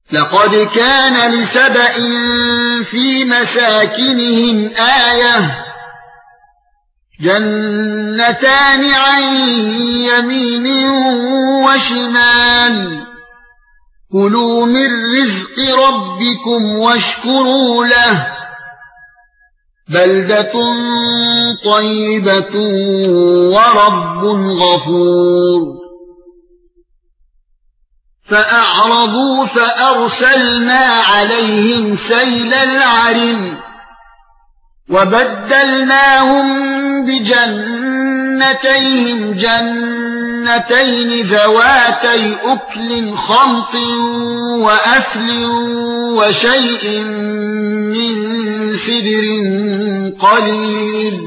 لقد كان لسبإ في مساكنهم آية جنتان عن يمين وشمال كلوا من رزق ربكم واشكروا له بلدة طيبة ورب غفور فأعرضوا فأرسلنا عليهم سيل العرم وبدلناهم بجنتيهم جنتين ذواتي أكل خمط وأثل وشيء من سدر قليل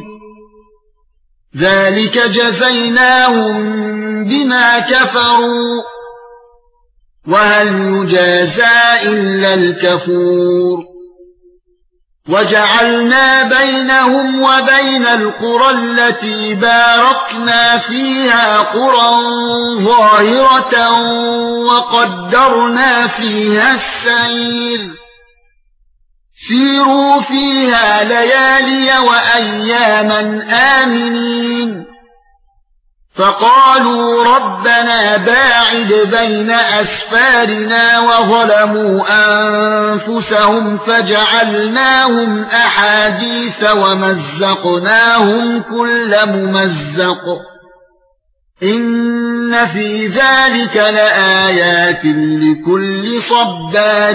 ذلك جزيناهم بما كفروا وهل يجازى إلا الكفور وجعلنا بينهم وبين القرى التي باركنا فيها قرى ظاهرة وقدرنا فيها السير سيروا فيها ليالي وأياما آمنين فقالوا ربنا باعد بين أسفارنا وظلموا أنفسهم فجعلناهم أحاديث ومزقناهم كل ممزق إن في ذلك لآيات لكل صبار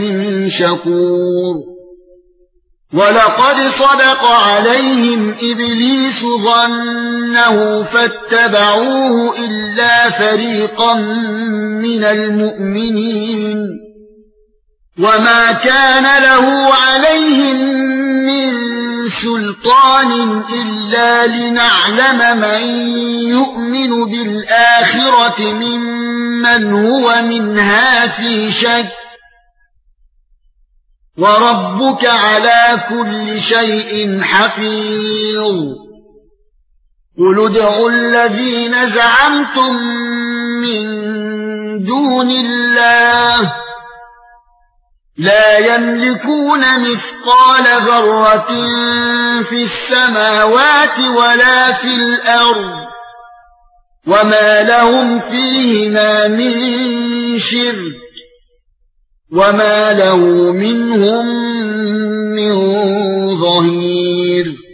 شكور وَلَقَدْ صَدَقَ عَلَيْهِمْ إِبْلِيسُ ظَنَّهُ فَاتَّبَعُوهُ إِلَّا فَرِيقًا مِنَ الْمُؤْمِنِينَ وَمَا كَانَ لَهُ عَلَيْهِمْ مِنْ سُلْطَانٍ إِلَّا لِنَعْلَمَ مَن يُؤْمِنُ بِالْآخِرَةِ مِمَّنْ هُوَ مِنْهَا فِي شَكٍّ وَرَبُّكَ عَلَى كُلِّ شَيْءٍ حَفِيظٌ قُلِ ادْعُوا الَّذِينَ زَعَمْتُم مِّن دُونِ اللَّهِ لَا يَمْلِكُونَ مِثْقَالَ ذَرَّةٍ فِي السَّمَاوَاتِ وَلَا فِي الْأَرْضِ وَمَا لَهُمْ فِيهِمَا مِن شِرْكٍ وَمَا لَهُ مِنْهُمْ مِنْ ظَهِيرٍ